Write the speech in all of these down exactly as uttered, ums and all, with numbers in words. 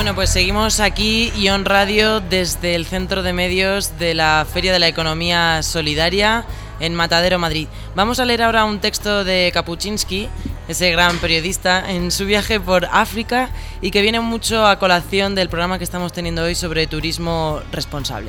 Bueno, pues seguimos aquí, Ion Radio, desde el Centro de Medios de la Feria de la Economía Solidaria en Matadero, Madrid. Vamos a leer ahora un texto de Kapuscinski, ese gran periodista, en su viaje por África y que viene mucho a colación del programa que estamos teniendo hoy sobre turismo responsable.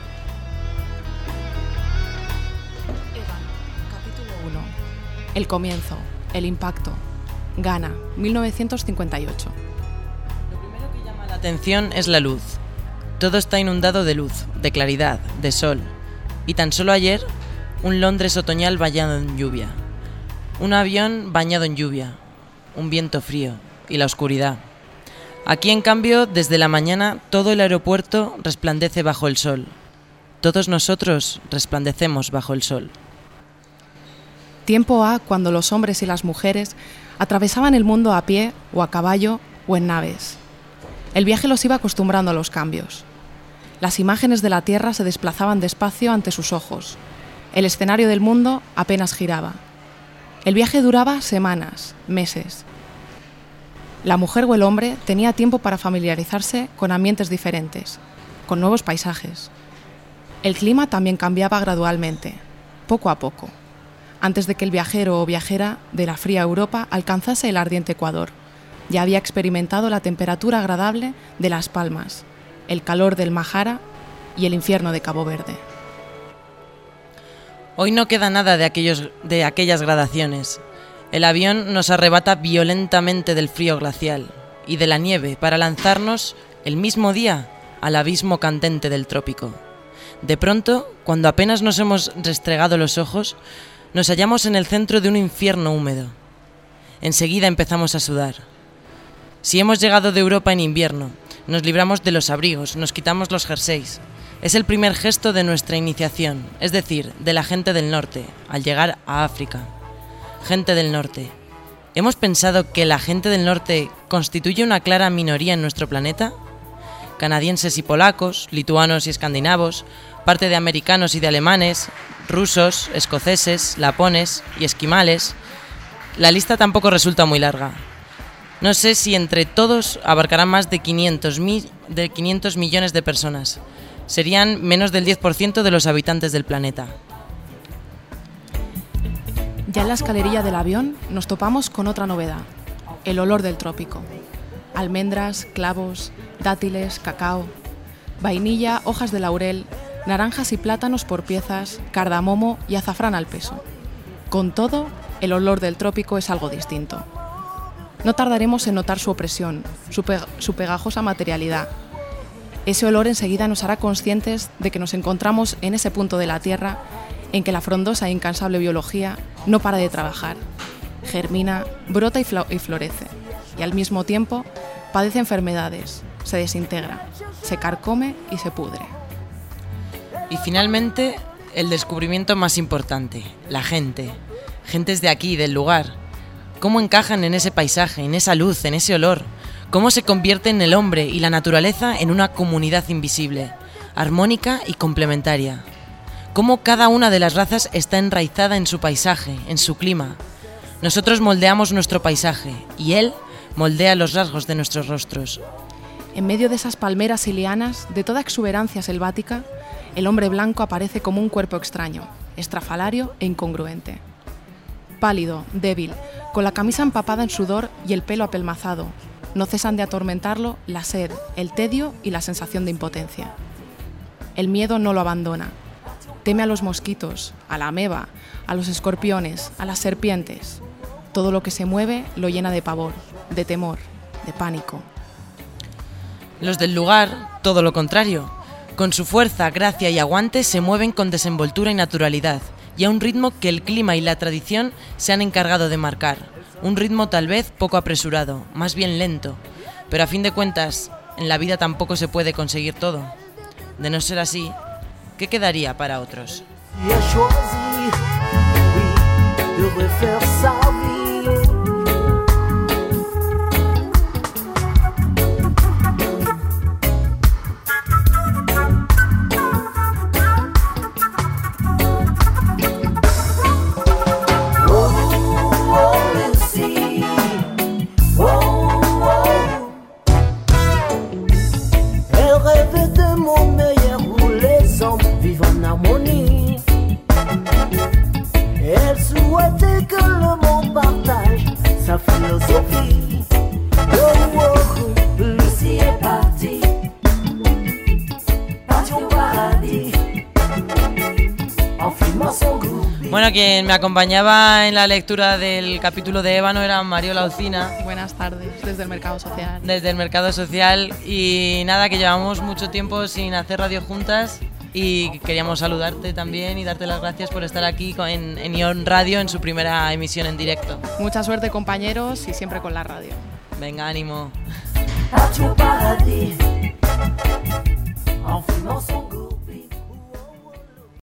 Capítulo uno. El comienzo, el impacto. Ghana, mil novecientos cincuenta y ocho. La atención es la luz. Todo está inundado de luz, de claridad, de sol. Y tan solo ayer, un Londres otoñal bañado en lluvia. Un avión bañado en lluvia. Un viento frío y la oscuridad. Aquí, en cambio, desde la mañana, todo el aeropuerto resplandece bajo el sol. Todos nosotros resplandecemos bajo el sol. Tiempo ha cuando los hombres y las mujeres atravesaban el mundo a pie o a caballo o en naves. El viaje los iba acostumbrando a los cambios. Las imágenes de la Tierra se desplazaban despacio ante sus ojos. El escenario del mundo apenas giraba. El viaje duraba semanas, meses. La mujer o el hombre tenía tiempo para familiarizarse con ambientes diferentes, con nuevos paisajes. El clima también cambiaba gradualmente, poco a poco, antes de que el viajero o viajera de la fría Europa alcanzase el ardiente Ecuador. Ya había experimentado la temperatura agradable de Las Palmas, el calor del Mahara y el infierno de Cabo Verde. Hoy no queda nada de, aquellos, de aquellas gradaciones. El avión nos arrebata violentamente del frío glacial y de la nieve para lanzarnos el mismo día al abismo candente del trópico. De pronto, cuando apenas nos hemos restregado los ojos, nos hallamos en el centro de un infierno húmedo. Enseguida empezamos a sudar. Si hemos llegado de Europa en invierno, nos libramos de los abrigos, nos quitamos los jerseys. Es el primer gesto de nuestra iniciación, es decir, de la gente del norte, al llegar a África. Gente del norte. ¿Hemos pensado que la gente del norte constituye una clara minoría en nuestro planeta? Canadienses y polacos, lituanos y escandinavos, parte de americanos y de alemanes, rusos, escoceses, lapones y esquimales. La lista tampoco resulta muy larga. No sé si entre todos abarcarán más de quinientos, mi- de quinientos millones de personas. Serían menos del diez por ciento de los habitantes del planeta. Ya en la escalerilla del avión nos topamos con otra novedad, el olor del trópico. Almendras, clavos, dátiles, cacao, vainilla, hojas de laurel, naranjas y plátanos por piezas, cardamomo y azafrán al peso. Con todo, el olor del trópico es algo distinto. No tardaremos en notar su opresión, su, pe- su pegajosa materialidad. Ese olor enseguida nos hará conscientes de que nos encontramos en ese punto de la Tierra en que la frondosa e incansable biología no para de trabajar, germina, brota y, flo- y florece, y al mismo tiempo padece enfermedades, se desintegra, se carcome y se pudre. Y finalmente, el descubrimiento más importante, la gente. Gentes de aquí, del lugar. ¿Cómo encajan en ese paisaje, en esa luz, en ese olor? ¿Cómo se convierten el hombre y la naturaleza en una comunidad invisible, armónica y complementaria? ¿Cómo cada una de las razas está enraizada en su paisaje, en su clima? Nosotros moldeamos nuestro paisaje y él moldea los rasgos de nuestros rostros. En medio de esas palmeras y lianas, de toda exuberancia selvática, el hombre blanco aparece como un cuerpo extraño, estrafalario e incongruente. Pálido, débil, con la camisa empapada en sudor y el pelo apelmazado, no cesan de atormentarlo la sed, el tedio y la sensación de impotencia. El miedo no lo abandona. Teme a los mosquitos, a la ameba, a los escorpiones, a las serpientes. Todo lo que se mueve lo llena de pavor, de temor, de pánico. Los del lugar, todo lo contrario. Con su fuerza, gracia y aguante se mueven con desenvoltura y naturalidad, y a un ritmo que el clima y la tradición se han encargado de marcar. Un ritmo tal vez poco apresurado, más bien lento, pero a fin de cuentas, en la vida tampoco se puede conseguir todo. De no ser así, ¿qué quedaría para otros? le monde meilleur où les hommes vivent en harmonie. Elle souhaitait que le monde partage sa philosophie. Oh, oh, Lucie est partie, partie au paradis, en filmant son groupe. Bueno, quien me acompañaba en la lectura del capítulo de Ébano era Mariola Alcina. Buenas tardes, desde el Mercado Social. Desde el Mercado Social. Y nada, que llevamos mucho tiempo sin hacer radio juntas y queríamos saludarte también y darte las gracias por estar aquí en, en Ion Radio en su primera emisión en directo. Mucha suerte, compañeros, y siempre con la radio. Venga, ánimo. Parti au paradis.